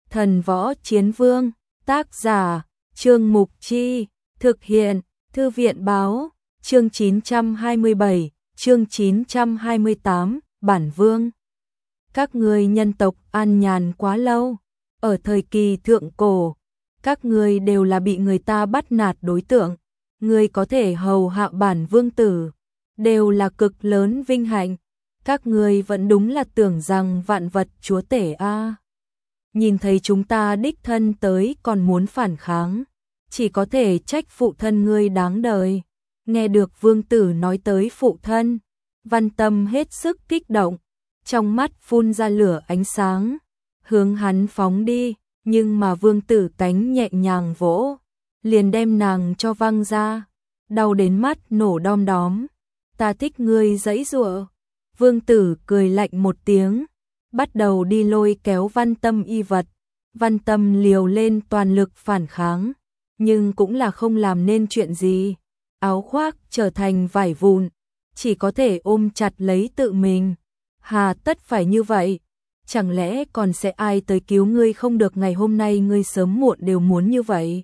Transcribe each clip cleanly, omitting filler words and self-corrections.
Thần Võ Chiến Vương, tác giả, Trương Mục Chi, thực hiện, Thư viện báo, chương 927, chương 928, Bản Vương. Các ngươi nhân tộc an nhàn quá lâu, ở thời kỳ thượng cổ, các ngươi đều là bị người ta bắt nạt đối tượng, ngươi có thể hầu hạ bản vương tử, đều là cực lớn vinh hạnh, các ngươi vẫn đúng là tưởng rằng vạn vật chúa tể a. Nhìn thấy chúng ta đích thân tới còn muốn phản kháng, chỉ có thể trách phụ thân ngươi đáng đời. Nghe được vương tử nói tới phụ thân, Văn Tâm hết sức kích động, trong mắt phun ra lửa ánh sáng, hướng hắn phóng đi, nhưng mà vương tử cánh nhẹ nhàng vỗ, liền đem nàng cho văng ra, đau đến mắt nổ đom đóm. Ta thích ngươi giãy giụa. Vương tử cười lạnh một tiếng, bắt đầu đi lôi kéo Văn Tâm y vật. Văn Tâm liều lên toàn lực phản kháng, nhưng cũng là không làm nên chuyện gì. Áo khoác trở thành vải vụn, chỉ có thể ôm chặt lấy tự mình. Hà tất phải như vậy? Chẳng lẽ còn sẽ ai tới cứu ngươi không được, ngày hôm nay ngươi sớm muộn đều muốn như vậy.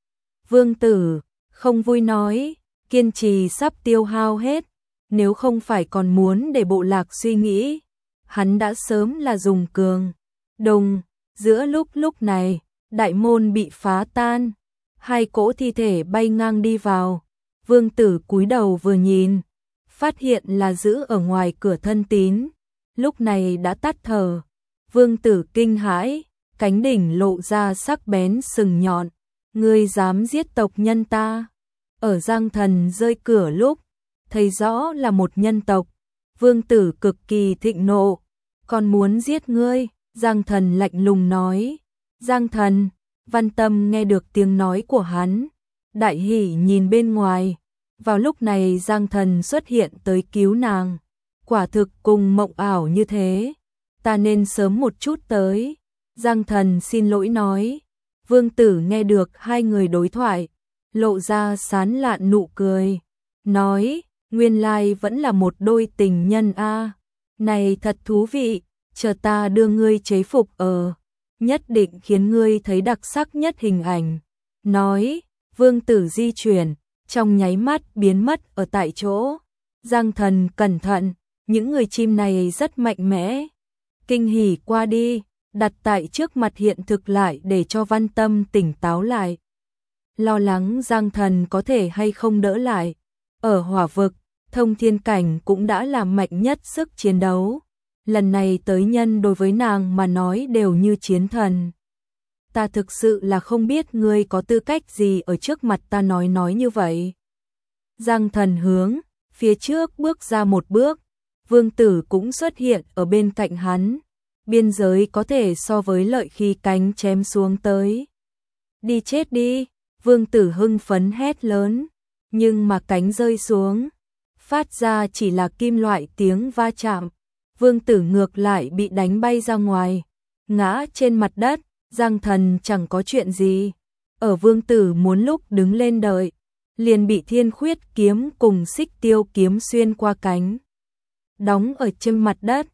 Vương tử không vui nói, kiên trì sắp tiêu hao hết, nếu không phải còn muốn để bộ lạc suy nghĩ, hắn đã sớm là dùng cường. Đồng, giữa lúc này, đại môn bị phá tan, hai cỗ thi thể bay ngang đi vào. Vương tử cúi đầu vừa nhìn, phát hiện là giữ ở ngoài cửa Thân Tín, lúc này đã tắt thở. Vương tử kinh hãi, cánh đỉnh lộ ra sắc bén sừng nhọn, ngươi dám giết tộc nhân ta. Ở Giang Thần rơi cửa lúc, thấy rõ là một nhân tộc, vương tử cực kỳ thịnh nộ, còn muốn giết ngươi. Giang Thần lạnh lùng nói. Giang Thần, Văn Tâm nghe được tiếng nói của hắn, đại hỉ nhìn bên ngoài. Vào lúc này Giang Thần xuất hiện tới cứu nàng, quả thực cùng mộng ảo như thế, ta nên sớm một chút tới. Giang Thần xin lỗi nói. Vương tử nghe được hai người đối thoại, lộ ra sán lạn nụ cười, nói, nguyên lai vẫn là một đôi tình nhân a. Này thật thú vị, chờ ta đưa ngươi chế phục nhất định khiến ngươi thấy đặc sắc nhất hình ảnh. Nói, vương tử di chuyển, trong nháy mắt biến mất ở tại chỗ. Giang Thần cẩn thận, những người chim này rất mạnh mẽ. Kinh hỉ qua đi, đặt tại trước mặt hiện thực lại để cho Văn Tâm tỉnh táo lại. Lo lắng Giang Thần có thể hay không đỡ lại. Ở hỏa vực, thông thiên cảnh cũng đã là mạnh nhất sức chiến đấu. Lần này tới nhân đối với nàng mà nói đều như chiến thần. Ta thực sự là không biết ngươi có tư cách gì ở trước mặt ta nói như vậy. Giang Thần hướng phía trước bước ra một bước, vương tử cũng xuất hiện ở bên cạnh hắn. Biên giới có thể so với lợi khi cánh chém xuống tới. Đi chết đi, vương tử hưng phấn hét lớn, nhưng mà cánh rơi xuống, phát ra chỉ là kim loại tiếng va chạm. Vương tử ngược lại bị đánh bay ra ngoài, ngã trên mặt đất. Giang Thần chẳng có chuyện gì. Ở vương tử muốn lúc đứng lên đợi, liền bị Thiên Khuyết kiếm cùng Xích Tiêu kiếm xuyên qua cánh, đóng ở trên mặt đất.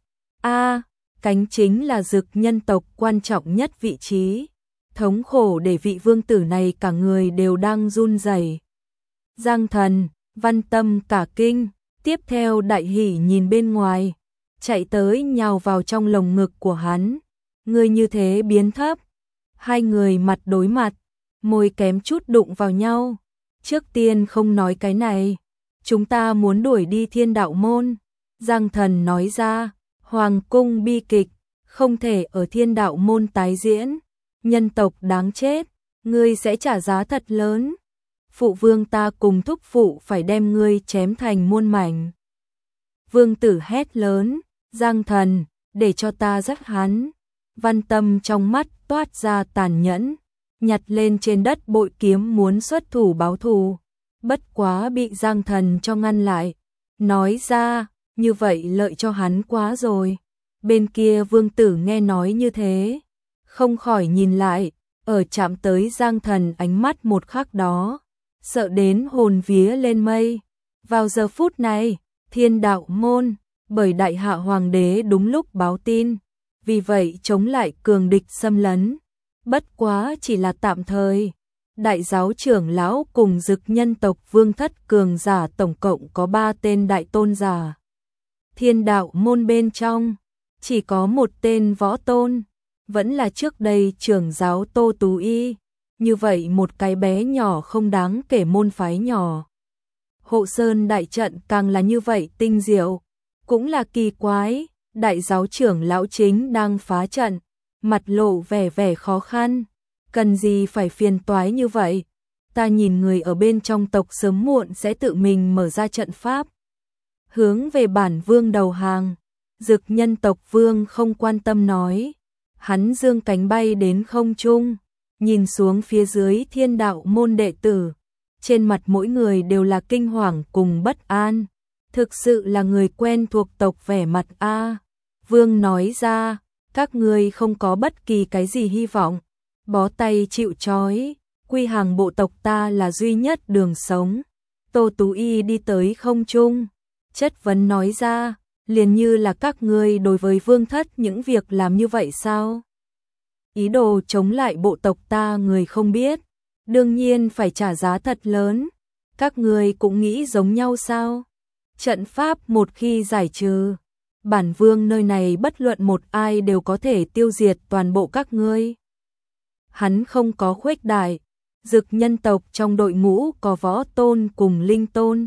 Cánh chính là dực nhân tộc quan trọng nhất vị trí. Thống khổ để vị vương tử này cả người đều đang run rẩy. Giang Thần, Văn Tâm cả kinh, tiếp theo đại hỉ nhìn bên ngoài, chạy tới nhào vào trong lồng ngực của hắn. Người như thế biến thấp. Hai người mặt đối mặt, môi kém chút đụng vào nhau. Trước tiên không nói cái này, chúng ta muốn đuổi đi Thiên Đạo Môn. Giang Thần nói ra, hoàng cung bi kịch, không thể ở Thiên Đạo Môn tái diễn. Nhân tộc đáng chết, ngươi sẽ trả giá thật lớn. Phụ vương ta cùng thúc phụ phải đem ngươi chém thành muôn mảnh. Vương tử hét lớn, Giang Thần, để cho ta giết hắn. Văn Tâm trong mắt toát ra tàn nhẫn, nhặt lên trên đất bội kiếm muốn xuất thủ báo thù, bất quá bị Giang Thần cho ngăn lại, nói ra, như vậy lợi cho hắn quá rồi. Bên kia vương tử nghe nói như thế, không khỏi nhìn lại, ở chạm tới Giang Thần ánh mắt một khắc đó, sợ đến hồn vía lên mây. Vào giờ phút này, Thiên Đạo Môn, bởi Đại Hạ Hoàng đế đúng lúc báo tin, vì vậy chống lại cường địch xâm lấn, bất quá chỉ là tạm thời. Đại giáo trưởng lão cùng Dực nhân tộc vương thất cường giả tổng cộng có 3 tên đại tôn giả. Thiên đạo môn bên trong, chỉ có một tên võ tôn, vẫn là trước đây trưởng giáo Tô Tú Y. Như vậy một cái bé nhỏ không đáng kể môn phái nhỏ. Hộ Sơn đại trận càng là như vậy tinh diệu, cũng là kỳ quái, đại giáo trưởng lão chính đang phá trận, mặt lộ vẻ khó khăn, cần gì phải phiền toái như vậy, ta nhìn người ở bên trong tộc sớm muộn sẽ tự mình mở ra trận pháp. Hướng về bản vương đầu hàng, Dực nhân tộc vương không quan tâm nói, hắn dương cánh bay đến không trung, nhìn xuống phía dưới thiên đạo môn đệ tử, trên mặt mỗi người đều là kinh hoàng cùng bất an, thực sự là người quen thuộc tộc vẻ mặt a. Vương nói ra, các ngươi không có bất kỳ cái gì hy vọng, bó tay chịu trói, quy hàng bộ tộc ta là duy nhất đường sống. Tô Tú Y đi tới không trung, chất vấn nói ra, liền như là các ngươi đối với vương thất những việc làm như vậy sao? Ý đồ chống lại bộ tộc ta người không biết, đương nhiên phải trả giá thật lớn, các ngươi cũng nghĩ giống nhau sao? Trận pháp một khi giải trừ, bản vương nơi này bất luận một ai đều có thể tiêu diệt toàn bộ các ngươi. Hắn không có khuếch đại, Dực nhân tộc trong đội ngũ có võ tôn cùng linh tôn,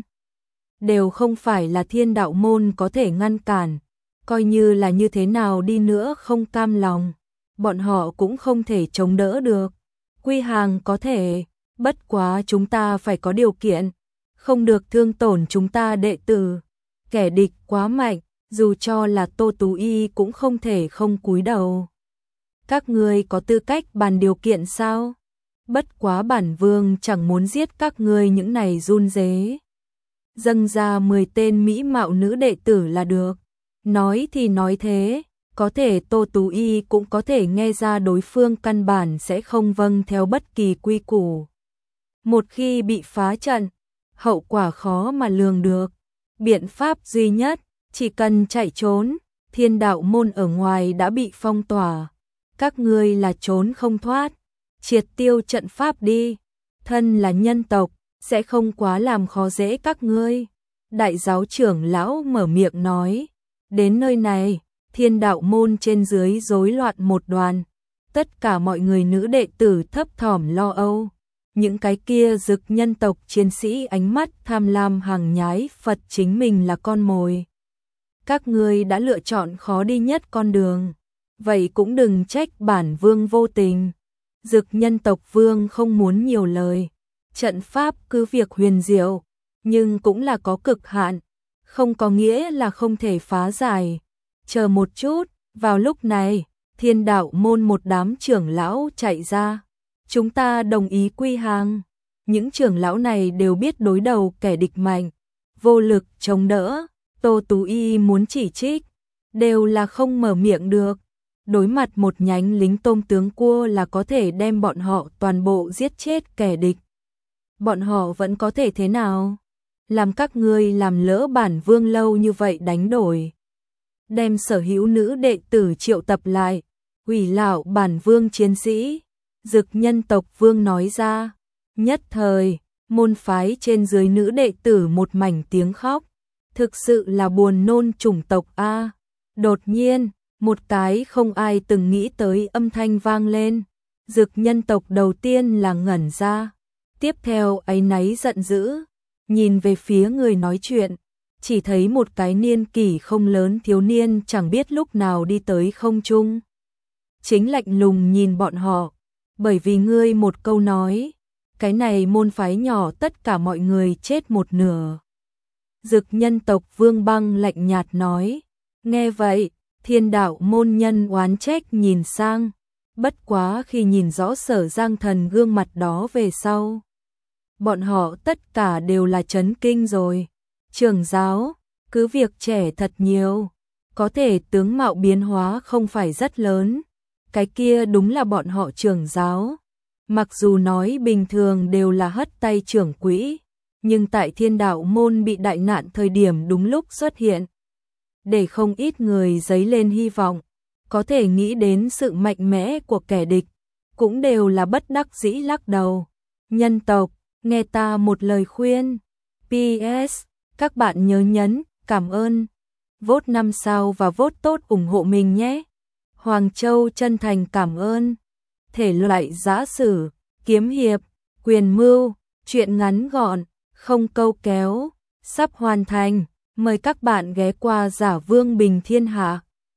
đều không phải là thiên đạo môn có thể ngăn cản, coi như là như thế nào đi nữa không cam lòng, bọn họ cũng không thể chống đỡ được. Quy hàng có thể, bất quá chúng ta phải có điều kiện, không được thương tổn chúng ta đệ tử, kẻ địch quá mạnh, dù cho là Tô Tú Y cũng không thể không cúi đầu. Các ngươi có tư cách bàn điều kiện sao? Bất quá bản vương chẳng muốn giết các ngươi những này run rế. Dâng ra 10 tên mỹ mạo nữ đệ tử là được. Nói thì nói thế, có thể Tô Tú Y cũng có thể nghe ra đối phương căn bản sẽ không vâng theo bất kỳ quy củ. Một khi bị phá trận, hậu quả khó mà lường được. Biện pháp duy nhất, chỉ cần chạy trốn, thiên đạo môn ở ngoài đã bị phong tỏa. Các ngươi là trốn không thoát, triệt tiêu trận pháp đi. Thân là nhân tộc, sẽ không quá làm khó dễ các ngươi. Đại giáo trưởng lão mở miệng nói, đến nơi này, thiên đạo môn trên dưới rối loạn một đoàn. Tất cả mọi người nữ đệ tử thấp thỏm lo âu. Những cái kia Dực nhân tộc chiến sĩ ánh mắt tham lam hàng nhái Phật chính mình là con mồi. Các ngươi đã lựa chọn khó đi nhất con đường, vậy cũng đừng trách bản vương vô tình. Dực nhân tộc vương không muốn nhiều lời, trận pháp cứ việc huyền diệu, nhưng cũng là có cực hạn, không có nghĩa là không thể phá giải. Chờ một chút, vào lúc này, thiên đạo môn một đám trưởng lão chạy ra. Chúng ta đồng ý quy hàng. Những trưởng lão này đều biết đối đầu kẻ địch mạnh, vô lực chống đỡ. Tô Tú Y muốn chỉ trích, đều là không mở miệng được. Đối mặt một nhánh lính tôm tướng cua là có thể đem bọn họ toàn bộ giết chết kẻ địch. Bọn họ vẫn có thể thế nào? Làm các ngươi làm lỡ bản vương lâu như vậy đánh đổi. Đem sở hữu nữ đệ tử triệu tập lại, hủy lạo bản vương chiến sĩ. Dực nhân tộc vương nói ra, nhất thời, môn phái trên dưới nữ đệ tử một mảnh tiếng khóc, thực sự là buồn nôn chủng tộc a. Đột nhiên, một cái không ai từng nghĩ tới âm thanh vang lên, Dực nhân tộc đầu tiên là ngẩn ra, tiếp theo áy náy giận dữ, nhìn về phía người nói chuyện, chỉ thấy một cái niên kỷ không lớn thiếu niên chẳng biết lúc nào đi tới không trung. Chính lạnh lùng nhìn bọn họ. Bởi vì ngươi một câu nói, cái này môn phái nhỏ tất cả mọi người chết một nửa. Dực nhân tộc Vương Băng lạnh nhạt nói, nghe vậy, thiên đạo môn nhân oán trách nhìn sang, bất quá khi nhìn rõ Sở Giang Thần gương mặt đó về sau. Bọn họ tất cả đều là chấn kinh rồi. Trưởng giáo, cứ việc trẻ thật nhiều, có thể tướng mạo biến hóa không phải rất lớn. Cái kia đúng là bọn họ trưởng giáo. Mặc dù nói bình thường đều là hất tay trưởng quỹ, nhưng tại thiên đạo môn bị đại nạn thời điểm đúng lúc xuất hiện. Để không ít người dấy lên hy vọng, có thể nghĩ đến sự mạnh mẽ của kẻ địch. cũng đều là bất đắc dĩ lắc đầu. Nhân tộc, nghe ta một lời khuyên. PS, các bạn nhớ nhấn cảm ơn, vote 5 sao và vote tốt ủng hộ mình nhé. Hoàng Châu chân thành cảm ơn. Thể loại giã sử, kiếm hiệp, quyền mưu, truyện ngắn gọn, không câu kéo, sắp hoàn thành. Mời các bạn ghé qua Giả Vương Bình Thiên Hạ.